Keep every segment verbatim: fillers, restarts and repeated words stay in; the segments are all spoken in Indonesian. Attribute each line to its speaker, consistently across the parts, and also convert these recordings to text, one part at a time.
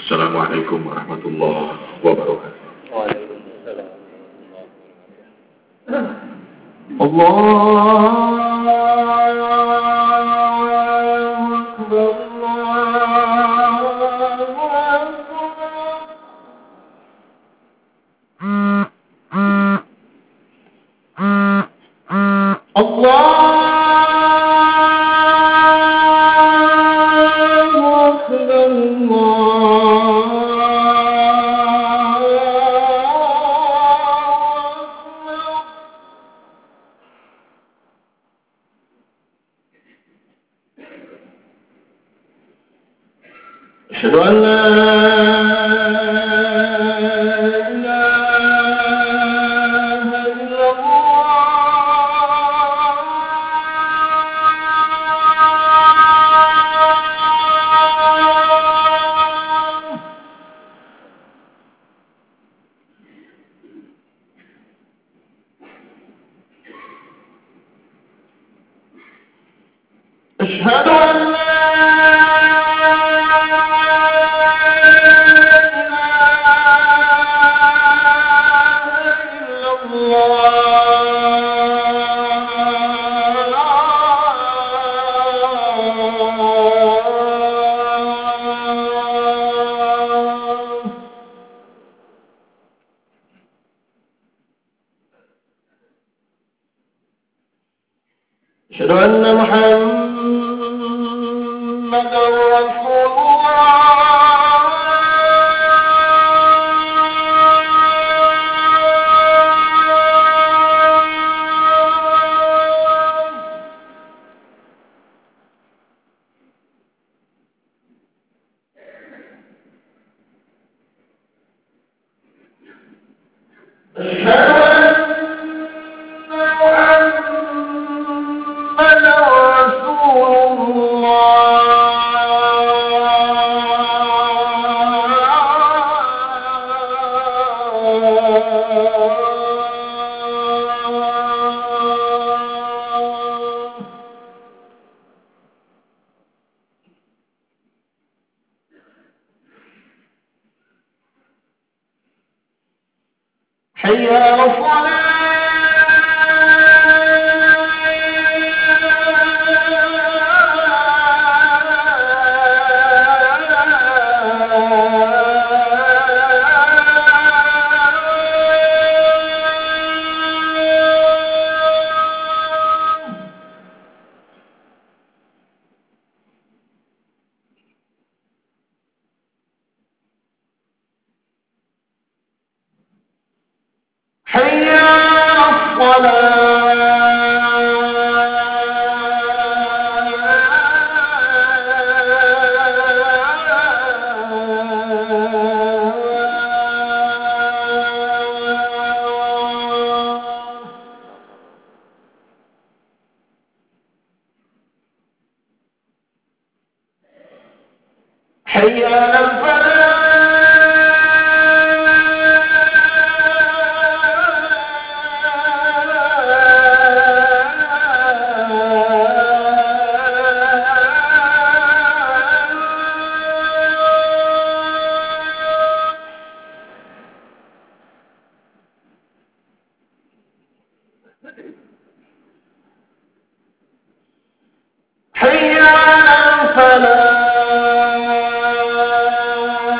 Speaker 1: Assalamualaikum warahmatullahi wabarakatuh.
Speaker 2: Waalaikumsalam warahmatullahi wabarakatuh.
Speaker 1: Allahu Akbar, Allahu Akbar. Allah أشهد أن لا إله إلا الله أشهد أن لا أشهد أن محمدا رسول حي على الصلاة حي على الصلاة حي على الفلاح حي على الفلاح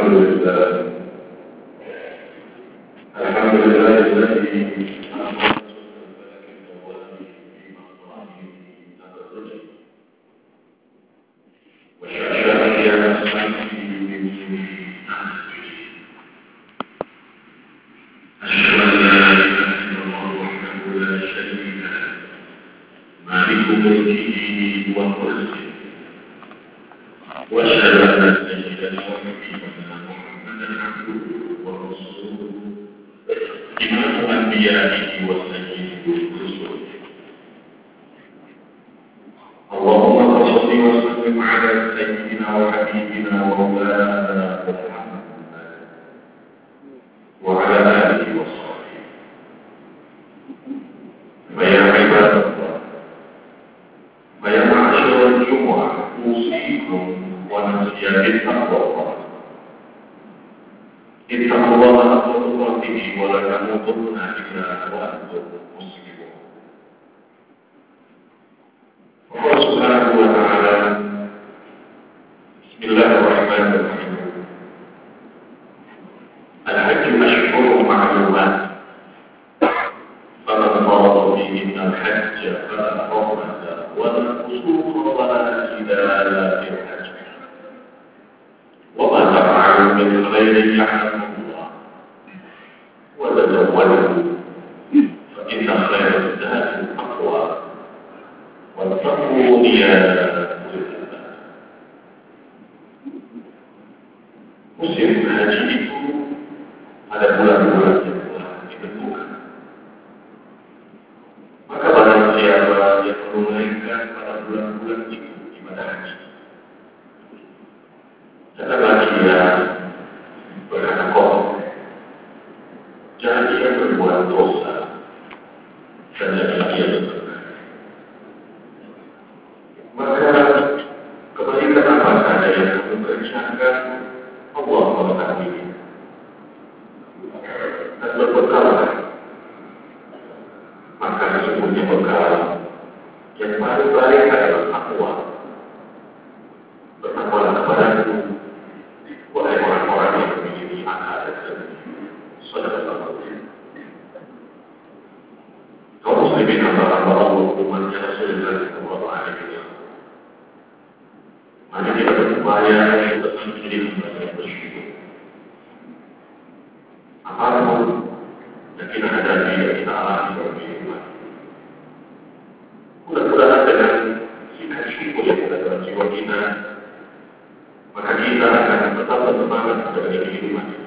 Speaker 3: لله الحمد لله الذي وأشهد أن سيدنا ونبينا محمدا عبده ورسوله إمام أنبيائه وسيد رسله اللهم صل وسلم على سيدنا وحبيبنا ومولانا محمد وعلى آله وصحبه فيا عباد الله فيا معشر الجمعة أوصيكم ونفسي بالتقوى الله اتقوا الله حق تقاته ولا تموتن إلا وأنتم مسلمون وقال سبحانه وتعالى بسم الله الرحمن الرحيم الحج أشهر معلومات فمن فرض فيهن الحج فلا رفث ولا فسوق ولا جدال في الحج وما تفعلوا من خير يعلمه الله وتزودوا فإن خير الزاد التقوى واتقون يا أولي الألباب. Musim haji itu ada bulan-bulan yang telah ditentukan. Maka barang siapa yang menunaikan pada bulan-bulan itu ibadah haji, janganlah dia berkata kotor, jangan dia berbuat dosa, dan jangan dia berkata. Maka kebaikan apa saja yang kamu kerjakan, Allah mengetahui. Dan berbekallah, maka sesungguhnya bekal yang paling baik adalah takwa. Bertakwalah kepadaku, wahai orang-orang yang memiliki akal dan hati. Saudara-saudara, kaum muslimin hamba-hamba Allah umatnya Rasulullah sallallahu alaihi wasallam. Mari kita berupaya untuk menjadi hamba yang bersyukur. Apapun yang kita hadapi dan kita alami dalam kehidupan, mudah-mudahan dengan sikap syukur yang ada dalam jiwa kita, maka kita akan tetap bersemangat dengan kehidupan ini.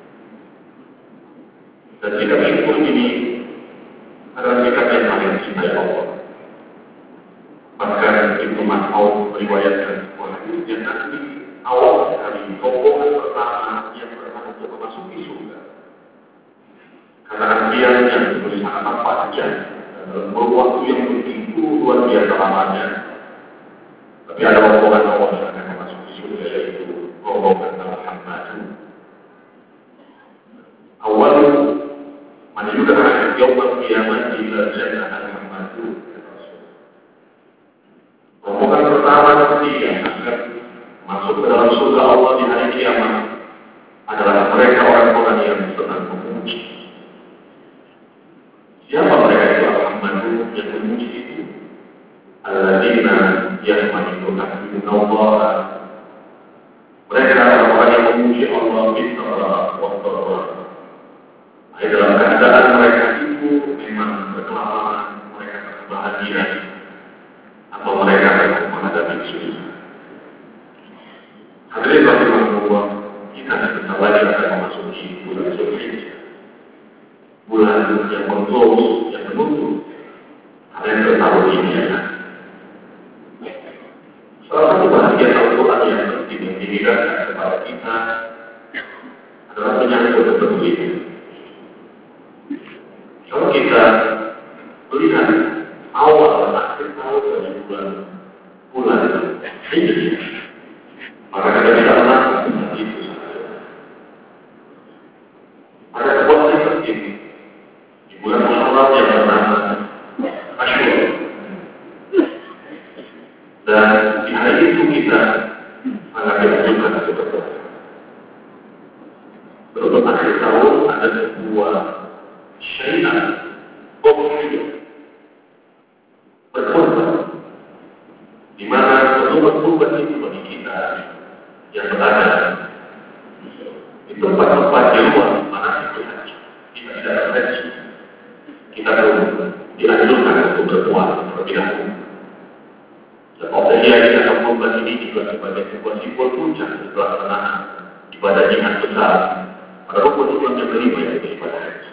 Speaker 3: Dan sikap syukur ini adalah sikap yang paling dicintai Allah. Bahkan Ibnu Mas'ud meriwayatkan sebuah hadis yang nanti awal sekali rombongan pertama yang berhak untuk memasuki surga. Karena antrian yang diberi sangat panjang dan dalam waktu yang begitu luar biasa lamanya. Tapi ada rombongan awal yang akan memasuki surga, yaitu rombongan Al-Hamadu. Awal man yud'a yawmal qiyamah ila jannah Al-Hamadu. Rombongan pertama nanti yang akan masuk ke dalam surga Allah di hari kiamat adalah mereka orang-orang yang senang memuji. Siapa mereka itu Al-Hamadu yang memuji itu? Alladzina yahmaduna Allah. Mereka adalah orang yang memuji Allah bismillah wa ta'ala. Dalam keadaan mereka itu memang berkelamaan, mereka berbahagia, atau mereka akan menghadapi susah. Hadirin rahimahullah, kita sebentar lagi akan memasuki bulan Zulhijjah, bulan yang mengclose, yang menutup kalender tahun ini ya. Salah satu bahagian Al-Quran yang penting yang dihidangkan kepada kita adalah menyambut ketemu ini. Kalau kita melihat awal akhir tahun dari bulan bulan ini, maka kita bisa melakukan seperti itu saja. Ada sebuah yang penting di bulan Muharram yang bernama Asyura, dan di hari itu kita mengambil juga satu berdoa. Untuk akhir tahun ada sebuah syariat opsi berkorban, di mana korban-korban itu bagi kita yang berada di tempat-tempat di luar mana berhaji, kita tidak berhaji, kita perlu dianjurkan untuk berpuasa terlebih dahulu. Dan opsinya kita korban ini juga sebagai sebuah simbol puncak setelah pelaksanaan ibadah jihad besar pada rukun Islam yang kelima, yaitu ibadah haji.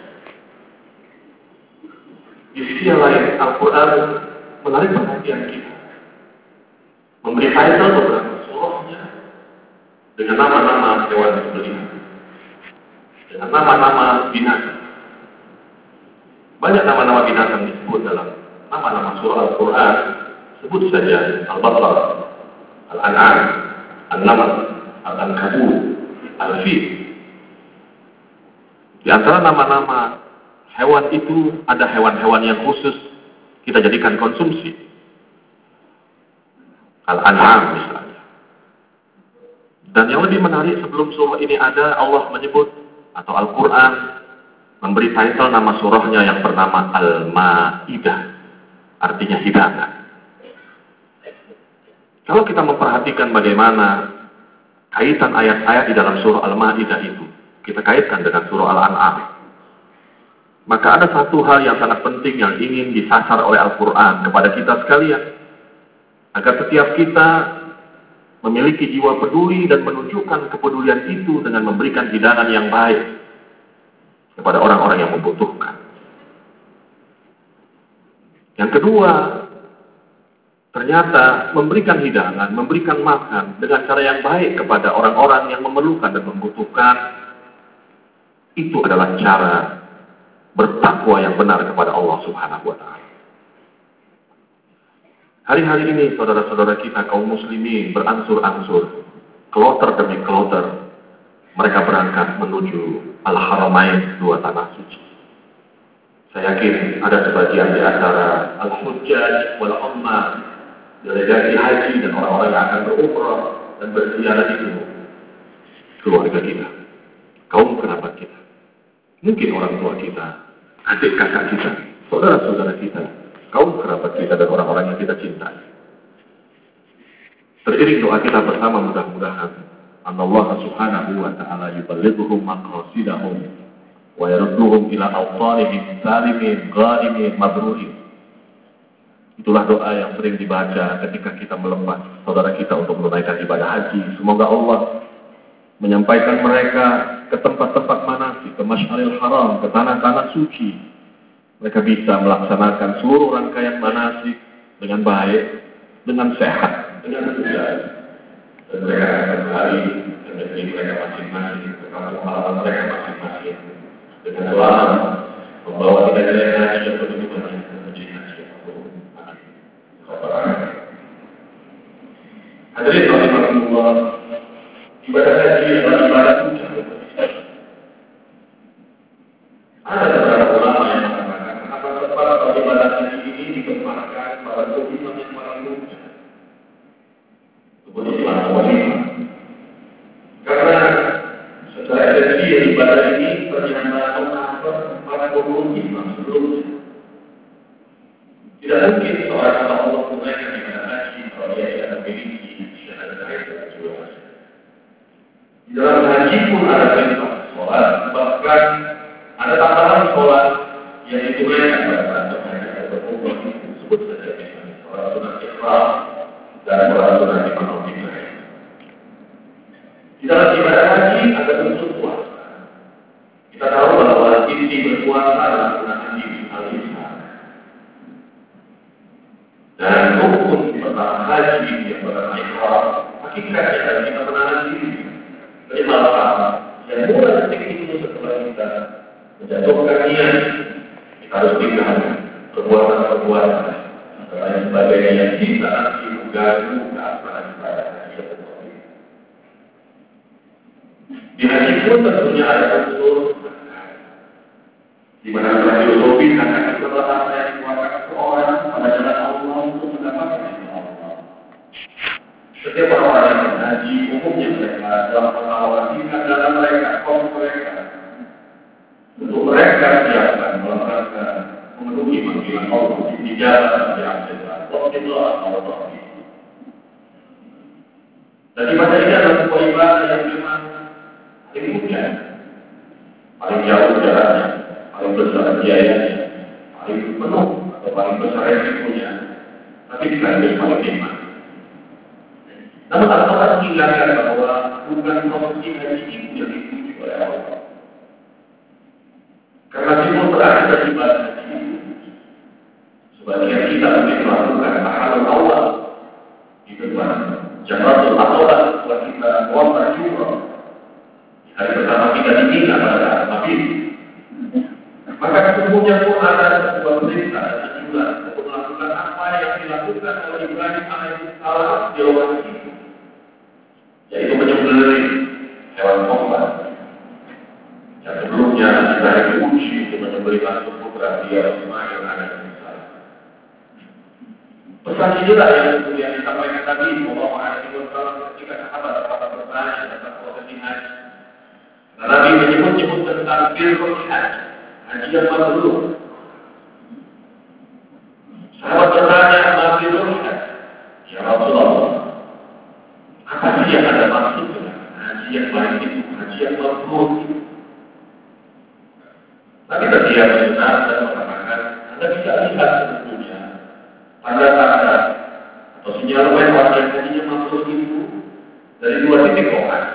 Speaker 3: Di sisi yang lain, Al-Quran menarik perhatian kita, memberi title beberapa surahnya dengan nama-nama hewan sembelihan, dengan nama-nama binatang. Banyak nama-nama binatang disebut dalam nama-nama surah Al-Quran. Sebut saja Al-Baqarah, Al-An'am, Al-Naml, Al-Ankabut, Al-Fil. Di antara nama-nama hewan itu ada hewan-hewan yang khusus kita jadikan konsumsi. Al-An'am misalnya. Dan yang lebih menarik, sebelum surah ini ada, Allah menyebut atau Al-Quran memberi title nama surahnya yang bernama Al-Ma'idah, artinya hidangan. Kalau kita memperhatikan bagaimana kaitan ayat-ayat di dalam surah Al-Ma'idah itu, kita kaitkan dengan surah Al-An'am, maka ada satu hal yang sangat penting yang ingin disasar oleh Al-Quran kepada kita sekalian, agar setiap kita memiliki jiwa peduli dan menunjukkan kepedulian itu dengan memberikan hidangan yang baik kepada orang-orang yang membutuhkan. Yang kedua, ternyata memberikan hidangan, memberikan makan dengan cara yang baik kepada orang-orang yang memerlukan dan membutuhkan, itu adalah cara bertakwa yang benar kepada Allah Subhanahu wa Ta'ala. Hari-hari ini saudara-saudara kita kaum muslimin beransur-ansur, kloter demi kloter, mereka berangkat menuju Al-Haramain, dua tanah suci. Saya yakin ada sebagian di antara Al-Hujjaj wal-Ummah, delegasi haji dan orang-orang yang akan berumrah dan berziarah itu keluarga kita, kaum kerabat kita, mungkin orang tua kita, adik kakak kita, saudara-saudara kita, kaum kerabat kita dan orang-orang yang kita cintai. Teriring doa kita bersama, mudah-mudahan Allah Subhanahu wa Ta'ala yuballighuhum maqasidahum wa yarudduhum ila awtanihim salimin ghanimin mabrurin. Itulah doa yang sering dibaca ketika kita melepas saudara kita untuk menunaikan ibadah haji. Semoga Allah menyampaikan mereka ke tempat-tempat manasik, ke Masy'aril Haram, ke tanah-tanah suci. Mereka bisa melaksanakan seluruh rangkaian manasik dengan baik, dengan sehat, dengan mudah. Dan mereka akan kembali ke negeri mereka masing-masing, ke kampung halaman mereka masing-masing, dengan selamat membawa nilai-nilai haji yang begitu banyak menjadi haji yang buruk. Hadirin rahimahullah, ibadah haji adalah ibadah puncak. Ada beberapa ulama yang mengatakan kenapa tempat ibadah haji ini ditempatkan pada komitmen yang paling puncak, seperti ibadah walimah. Karena secara esensial ibadah ini ternyata mengcover pada komitmen sebelumnya. Tidak mungkin seorang hamba Allah tunaikan ibadah haji kalau dia tidak memiliki syahadat dan jiwa. Di dalam haji pun ada perintah sholat, bahkan ada tambahan sholat yang ditunaikan pada saat haji atau berumrah. Sebut saja misalnya sholat sunat ihram dan sholat sunat ekonomi. Di dalam ibadah haji ada unsur puasa. Kita tahu bahwa inti berpuasa adalah menahan diri al-ihsan. Dan rukun pertama haji yang bernama ihram, hakikatnya adalah kita menahan diri dari hal-hal yang mulai detik itu setelah kita menjatuhkan niat, kita harus tinggalkan perbuatan-perbuatan dan lain sebagainya yang kita nanti mengganggu keabsahan ibadah haji tersebut. Di haji pun tentunya ada unsur di mana telah diusulkan akan setelah saya dikeluarkan seorang pada jalan Allah untuk mendapatkan Allah. Setiap orang yang berhaji umumnya mereka dalam pengalaman tingkat dalam mereka, kaum mereka ini adalah sebuah ibadah yang memang paling mudah, paling jauh jaraknya, paling besar biayanya, paling penuh atau paling besar resikonya, tapi sekaligus paling nikmat. Namun orang mengingatkan bahwa bukan profesi haji itu yang dituju oleh Allah. Karena timur terakhir dari ibadah haji itu, sebagian kita mungkin melakukan pahala awal di depan Jamratul Aqabah setelah kita melontar jumrah di hari pertama kita di Mina pada saat maghrib. Maka sesungguhnya pun ada sebuah perintah dan anjuran untuk melakukan apa yang dilakukan oleh Ibrahim alaihissalam di lokasi itu, yaitu menyembelih hewan korban. Yang sebelumnya Ibrahim diuji untuk menyembelih langsung putra dia Ismail alaihissalam. Pesan inilah yang kemudian disampaikan tadi Sallallahu Alaihi Wasallam ketika sahabat sahabat bertanya tentang prosesi haji. Karena Nabi menyebut-nyebut tentang birrul haji, haji yang mabrur. Sahabat bertanya, "Ma birrul haji?" Ya Rasulullah, apa sih yang ada maksud dengan haji yang baik itu, haji yang mabrur itu? Nabi berdiam sejenak dan mengatakan, Anda bisa lihat sebetulnya tanda-tanda atau sinyalemen orang yang hajinya mabrur itu dari dua titik lokasi.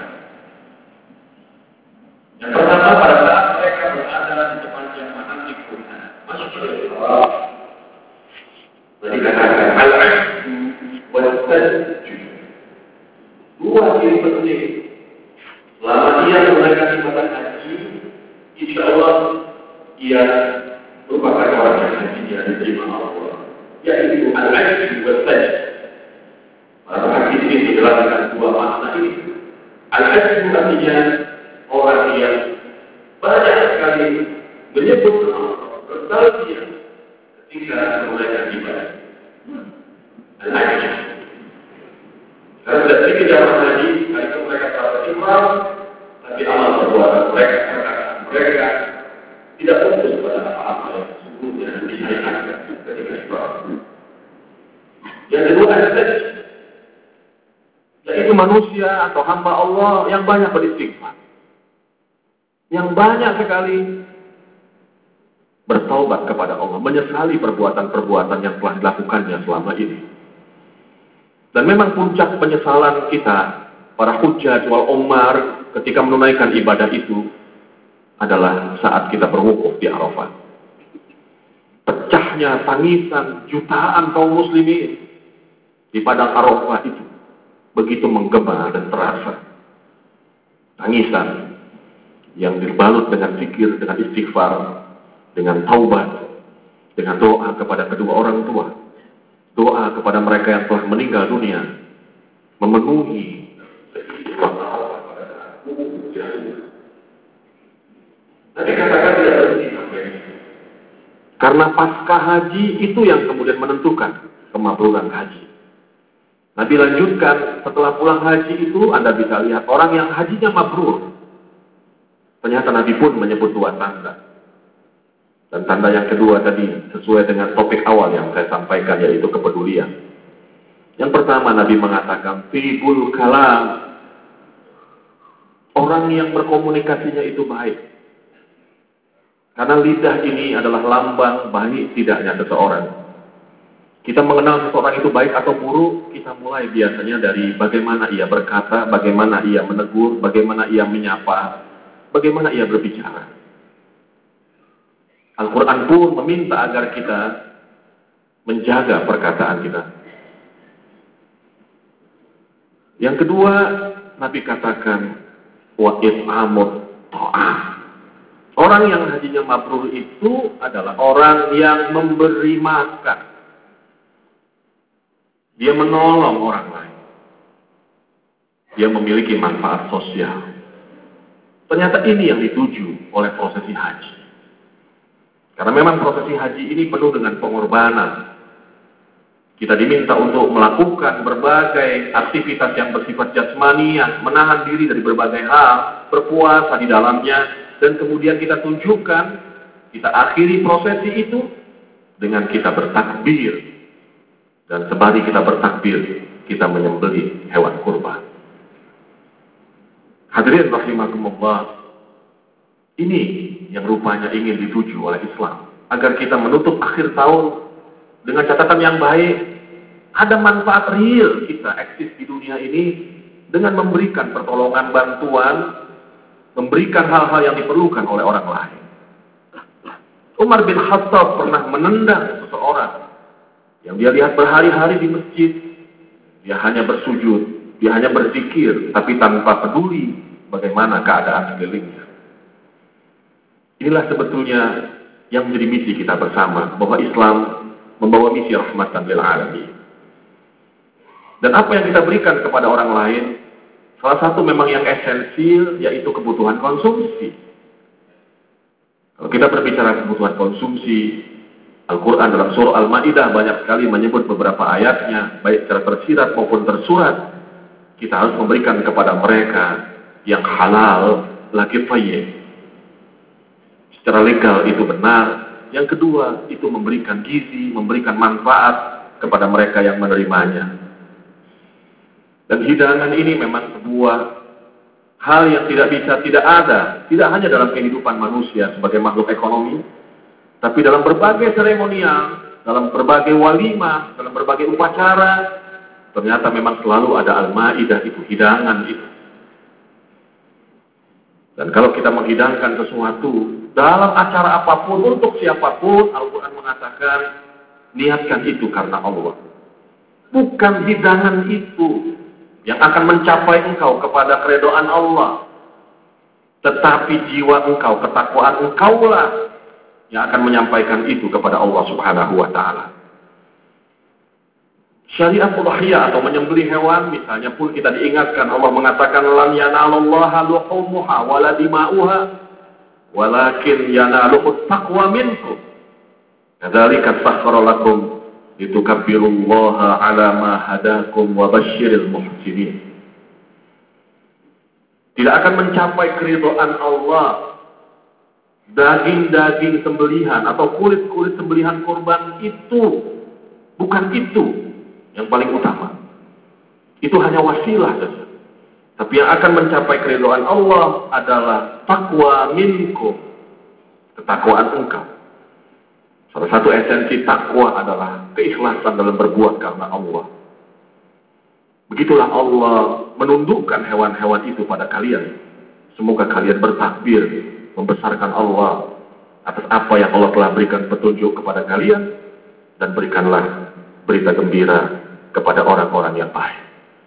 Speaker 3: Yang pertama, pada saat mereka berada di depan jamaah di Quran, Masjidil Haram, dikatakan al-'ajzu wal-sajdu. Dua ciri penting. Selama dia menunaikan ibadah haji, insya Allah ia merupakan orang yang hajinya diterima Allah. Yaitu al-'ajzu wal-sajdu. Pada hadis ini dijelaskan dua makna ini. Al-'ajzu artinya orang yang banyak sekali menyebut Allah, bertalbiyah ketika menunaikan ibadah. Al-'ajzu. Karena tidak sedikit jamaah haji, kali itu mereka telah beriman, tapi amal perbuatan mereka, perkataan mereka tidak fokus pada apa-apa yang sesungguhnya dihadirkan ketika ibadah. Yang kedua adalah yaitu manusia atau hamba Allah yang banyak beristighfar, yang banyak sekali bertaubat kepada Allah, menyesali perbuatan-perbuatan yang telah dilakukannya selama ini. Dan memang puncak penyesalan kita, para hujjaj wal ummar, ketika menunaikan ibadah itu adalah saat kita berwukuf di Arafah. Pecahnya tangisan jutaan kaum muslimin di padang Arafah itu begitu menggema dan terasa. Tangisan yang dibalut dengan zikir, dengan istighfar, dengan taubat, dengan doa kepada kedua orang tua, doa kepada mereka yang telah meninggal dunia, memenuhi Nabi katakan tidak berhenti sampai itu. Karena pasca haji itu yang kemudian menentukan kemakbulan haji. Nabi lanjutkan, setelah pulang haji itu Anda bisa lihat orang yang hajinya mabrur. Ternyata Nabi pun menyebut dua tanda. Dan tanda yang kedua tadi sesuai dengan topik awal yang saya sampaikan, yaitu kepedulian. Yang pertama Nabi mengatakan tibul kalam, orang yang berkomunikasinya itu baik. Karena lidah ini adalah lambang baik tidaknya seseorang. Kita mengenal seseorang itu baik atau buruk, kita mulai biasanya dari bagaimana ia berkata, bagaimana ia menegur, bagaimana ia menyapa, bagaimana ia berbicara. Al-Quran pun meminta agar kita menjaga perkataan kita. Yang kedua, Nabi katakan wa it'amut ta'am. Orang yang hajinya mabrur itu adalah orang yang memberi makan. Dia menolong orang lain. Dia memiliki manfaat sosial. Ternyata ini yang dituju oleh prosesi haji. Karena memang prosesi haji ini penuh dengan pengorbanan. Kita diminta untuk melakukan berbagai aktivitas yang bersifat jasmaniah, menahan diri dari berbagai hal, berpuasa di dalamnya, dan kemudian kita tunjukkan, kita akhiri prosesi itu dengan kita bertakbir. Dan sembari kita bertakbir, kita menyembelih hewan kurban. Hadirin rahimakumullah, ini yang rupanya ingin dituju oleh Islam, agar kita menutup akhir tahun dengan catatan yang baik. Ada manfaat real kita eksis di dunia ini dengan memberikan pertolongan, bantuan, memberikan hal-hal yang diperlukan oleh orang lain. Umar bin Khattab pernah menendang seseorang yang dia lihat berhari-hari di masjid. Dia hanya bersujud, dia hanya berzikir, tapi tanpa peduli bagaimana keadaan sekelilingnya. Inilah sebetulnya yang menjadi misi kita bersama, bahwa Islam membawa misi rahmatan lil alamin. Dan apa yang kita berikan kepada orang lain, salah satu memang yang esensial, yaitu kebutuhan konsumsi. Kalau kita berbicara kebutuhan konsumsi, Al-Quran dalam surah Al-Ma'idah banyak sekali menyebut beberapa ayatnya, baik secara tersirat maupun tersurat. Kita harus memberikan kepada mereka yang halal, lagi thayyib. Secara legal itu benar. Yang kedua, itu memberikan gizi, memberikan manfaat kepada mereka yang menerimanya. Dan hidangan ini memang sebuah hal yang tidak bisa tidak ada, tidak hanya dalam kehidupan manusia sebagai makhluk ekonomi, tapi dalam berbagai seremonial, dalam berbagai walimah, dalam berbagai upacara, ternyata memang selalu ada al-ma'idah itu, hidangan itu. Dan kalau kita menghidangkan sesuatu dalam acara apapun, untuk siapapun, Al-Quran mengatakan, niatkan itu karena Allah. Bukan hidangan itu yang akan mencapai engkau kepada keredoan Allah, tetapi jiwa engkau, ketakwaan engkaulah yang akan menyampaikan itu kepada Allah Subhanahu wa Ta'ala. Syariat udhiyah atau menyembelih hewan misalnya pun kita diingatkan, Allah mengatakan lan yanalallaha luhumuha wala dima'uha walakin yanaluhut taqwa minkum. Kadzalika sakhkhara lakum litukabbirullaha ala ma hadakum wa basyiril muhsinin. Tidak akan mencapai keridhaan Allah daging-daging sembelihan atau kulit-kulit sembelihan kurban itu, bukan itu yang paling utama. Itu hanya wasilah saja. Tapi yang akan mencapai keridhaan Allah adalah taqwa minkum, ketakwaan engkau. Salah satu esensi takwa adalah keikhlasan dalam berbuat karena Allah. Begitulah Allah menundukkan hewan-hewan itu pada kalian. Semoga kalian bertakbir, membesarkan Allah atas apa yang Allah telah berikan petunjuk kepada kalian, dan berikanlah berita gembira kepada orang-orang yang baik.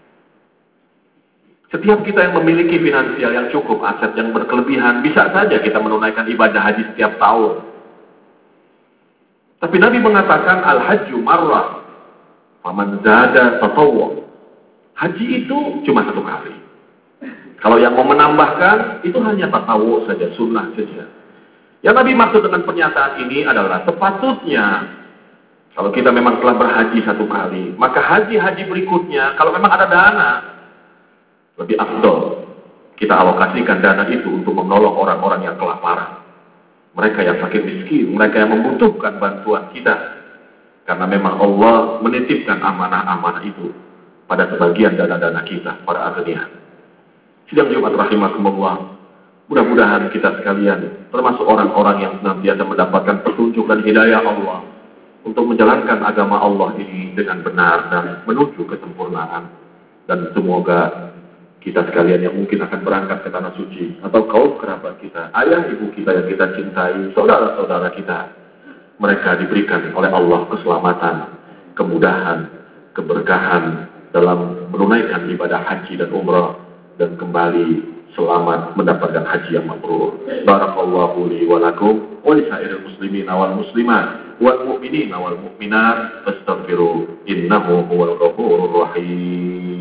Speaker 3: Setiap kita yang memiliki finansial yang cukup, aset yang berkelebihan, bisa saja kita menunaikan ibadah haji setiap tahun. Tapi Nabi mengatakan al-hajju marrah, faman zada tatawwa. Haji itu cuma satu kali. Kalau yang mau menambahkan, itu hanya tatawwu saja, sunnah saja. Yang Nabi maksud dengan pernyataan ini adalah sepatutnya kalau kita memang telah berhaji satu kali, maka haji-haji berikutnya, kalau memang ada dana, lebih afdol kita alokasikan dana itu untuk menolong orang-orang yang kelaparan. Mereka yang sakit miskin, mereka yang membutuhkan bantuan kita. Karena memang Allah menitipkan amanah-amanah itu pada sebagian dana-dana kita, para aghnia. Sidang Jumat rahimakumullah, mudah-mudahan kita sekalian termasuk orang-orang yang senantiasa mendapatkan petunjuk dan hidayah Allah untuk menjalankan agama Allah ini dengan benar dan menuju kesempurnaan. Dan semoga kita sekalian yang mungkin akan berangkat ke tanah suci, atau kaum kerabat kita, ayah ibu kita yang kita cintai, saudara-saudara kita, mereka diberikan oleh Allah keselamatan, kemudahan, keberkahan dalam menunaikan ibadah haji dan umrah, dan kembali selamat mendapatkan haji yang mabrur. Barakallahu li wa lakum wa li sairil muslimina wal muslimat wal mu'minina wal mu'minat fastaghfiru innahu huwal ghafurur rahim.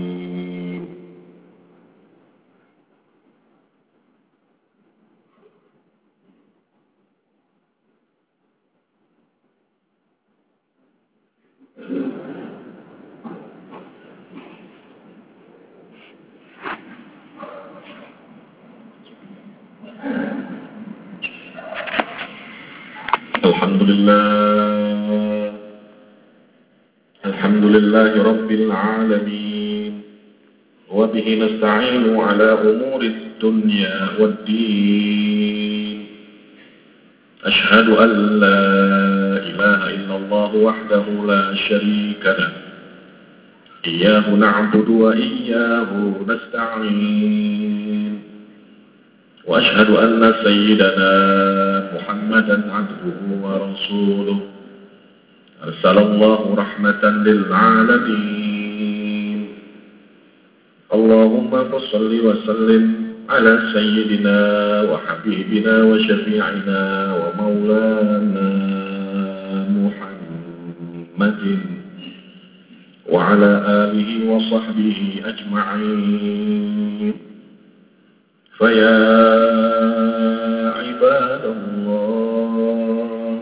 Speaker 3: Alhamdulillah, Alhamdulillahi Rabbil Alamin, wa bihi nasta'inu ala umuri
Speaker 4: الدنيا والدين. أشهد أن لا إله إلا الله وحده لا شريك له، إياه نعبد وإياه نستعين. وأشهد أن سيدنا محمدا عبده ورسوله، أرسل الله رحمة للعالمين. اللهم صل وسلم على سيدنا وحبيبنا وشفيعنا ومولانا محمد وعلى آله وصحبه أجمعين. فيا عباد الله،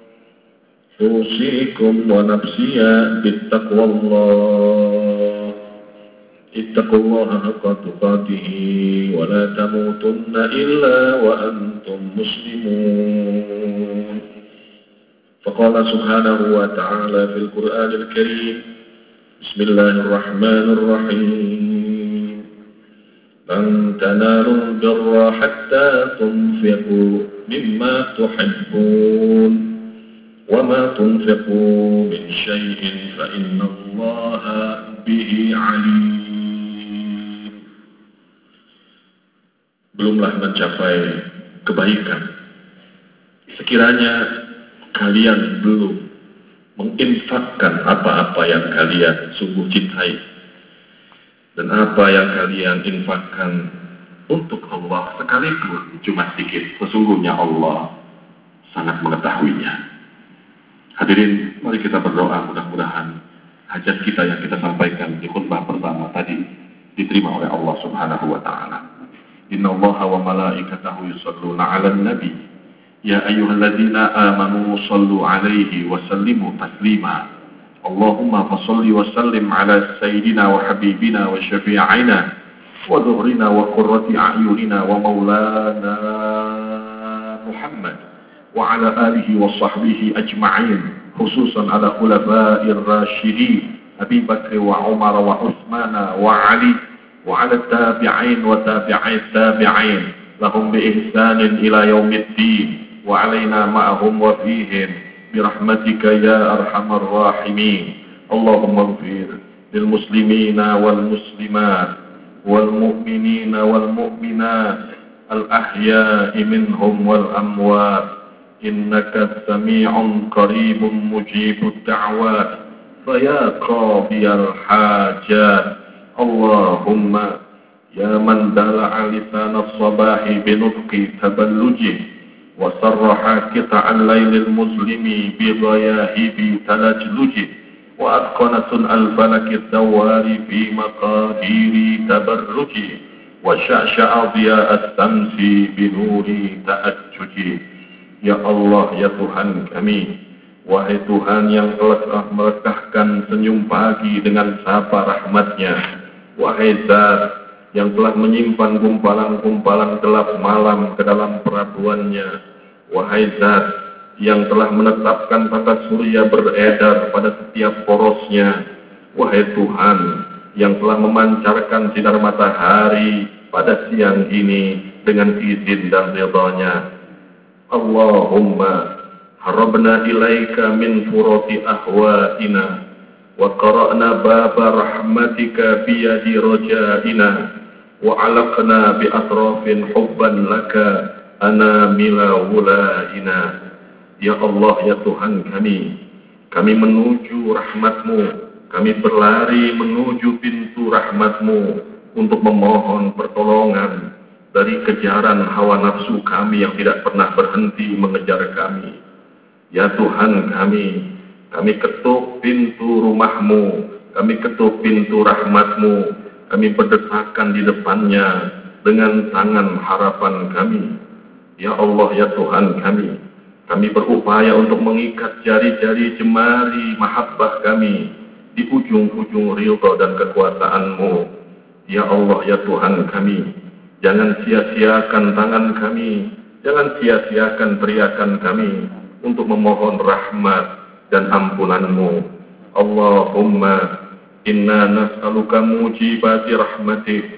Speaker 4: أوصيكم ونفسي بالتقوى الله. اتقوا الله حق تقاته ولا تموتن إلا وأنتم مسلمون. فقال سبحانه وتعالى في القرآن الكريم: بسم الله الرحمن الرحيم. لن تنالوا البر حتى تنفقوا مما تحبون وما تنفقوا من شيء فإن الله به عليم. Belumlah mencapai kebaikan sekiranya kalian belum menginfakkan apa-apa yang kalian sungguh cintai, dan apa yang kalian infakkan untuk Allah sekalipun cuma sedikit, sesungguhnya Allah sangat mengetahuinya. Hadirin, mari kita berdoa, mudah-mudahan hajat kita yang kita sampaikan di khutbah pertama tadi diterima oleh Allah Subhanahu wa taala. Innallaha wa malaikatahu yusholluna 'alan nabi ya ayyuhalladzina amanu shallu 'alaihi wa sallimu taslima. Allahumma fasholli wa sallim 'ala sayyidina wa habibina wa syafi'ina wa dhuhrina wa qurrati a'yunina wa maulana Muhammad wa 'ala alihi wa sahbihi ajma'in, khususan ala khulafa'ir rasyidin Abi Bakr wa Umar wa Utsman wa Ali wa 'ala tabi'in wa tabi'it tabi'in lahum bi ihsanin ila yaumiddin wa 'alaina ma'ahum wa fihim birahmatika ya arhamar rahimin. Allahumma ighfir lil muslimina wal muslimat wal mu'minina wal mu'minat al ahya'i minhum wal amwat innaka sami'un qaribun mujibud da'wat faya qadiyal hajat. Allahumma ya man dala'a lisanas sabahi binutqi taballuji wa sarraha qita'al laylil muslimi bi ghayahibi talajluji wa atqanatun al-falaki dawari fi maqadiri tabarruji wa sya'sya'a dhiya'as samsi bi nuri ta'ajjuji. Ya Allah, ya Tuhan kami, wahai Tuhan yang telah merekahkan senyum pagi dengan sapa rahmatnya, wahai Zat yang telah menyimpan gumpalan-gumpalan gelap malam ke dalam peraduannya, wahai Zat yang telah menetapkan tata surya beredar pada setiap porosnya, wahai Tuhan yang telah memancarkan sinar matahari pada siang ini dengan izin dan ridha-Nya. Allahumma harabna ilaika min furati ahwaina wa qara'na baba rahmatika biyadi rajaina wa alaqna bi atrafin hubban laka anamila wulaina. Ya Allah, ya Tuhan kami, kami menuju rahmat-Mu, kami berlari menuju pintu rahmat-Mu untuk memohon pertolongan dari kejaran hawa nafsu kami yang tidak pernah berhenti mengejar kami. Ya Tuhan kami, kami ketuk pintu rumah-Mu, kami ketuk pintu rahmat-Mu, kami berdesakan di depannya dengan tangan harapan kami. Ya Allah, ya Tuhan kami, kami berupaya untuk mengikat jari-jari jemari mahabbah kami di ujung-ujung ridha dan kekuasaan-Mu. Ya Allah, ya Tuhan kami, jangan sia-siakan tangan kami, jangan sia-siakan teriakan kami untuk memohon rahmat dan ampunan-Mu. Allahumma inna nas'aluka mujibati rahmatik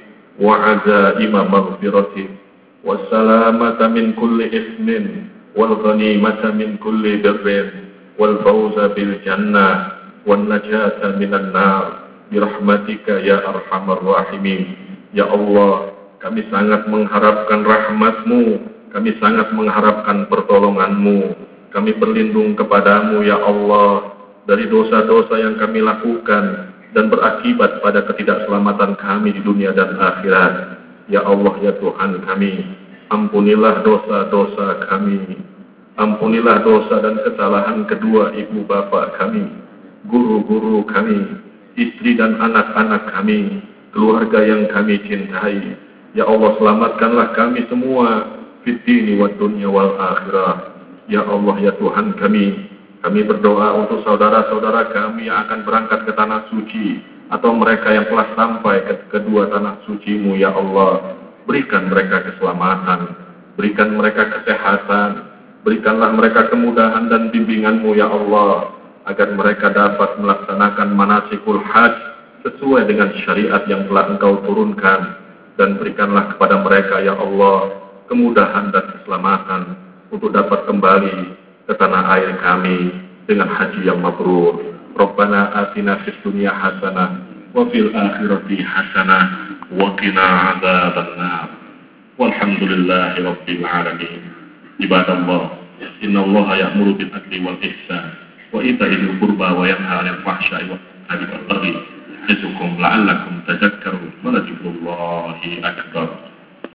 Speaker 4: وعزائم مغفرتك والسلامة من كل إثم والغنيمة من كل بر والفوز بالجنة والنجاة من النار برحمتك يا أرحم الراحمين. Ya Allah, kami sangat mengharapkan rahmat-Mu, kami sangat mengharapkan pertolongan-Mu, kami berlindung kepadamu ya Allah dari dosa-dosa yang kami lakukan dan berakibat pada ketidakselamatan kami di dunia dan akhirat. Ya Allah ya Tuhan kami, ampunilah dosa-dosa kami, ampunilah dosa dan kesalahan kedua ibu bapa kami, guru-guru kami, istri dan anak-anak kami, keluarga yang kami cintai. Ya Allah, selamatkanlah kami semua fid dini wad dunya wal akhirah. Ya Allah ya Tuhan kami, kami berdoa untuk saudara-saudara kami yang akan berangkat ke tanah suci atau mereka yang telah sampai ke kedua tanah suci-Mu ya Allah. Berikan mereka keselamatan, berikan mereka kesehatan, berikanlah mereka kemudahan dan bimbingan-Mu ya Allah, agar mereka dapat melaksanakan manasikul hajj sesuai dengan syariat yang telah Engkau turunkan, dan berikanlah kepada mereka ya Allah kemudahan dan keselamatan untuk dapat kembali ke tanah air kami dengan haji yang mabrur. Rabbana atina fid dunya hasanah wa fil akhirati hasanah wa qina adzabannar. Walhamdulillahi rabbil alamin. Ibadallah, innallaha ya'muru bil adli wal ihsan wa ita'i dzil qurba wa yanha 'anil fahsya'i wal munkari wal baghi ya'izukum la'allakum tadhakkarun. Wa la dzikrullahi akbar.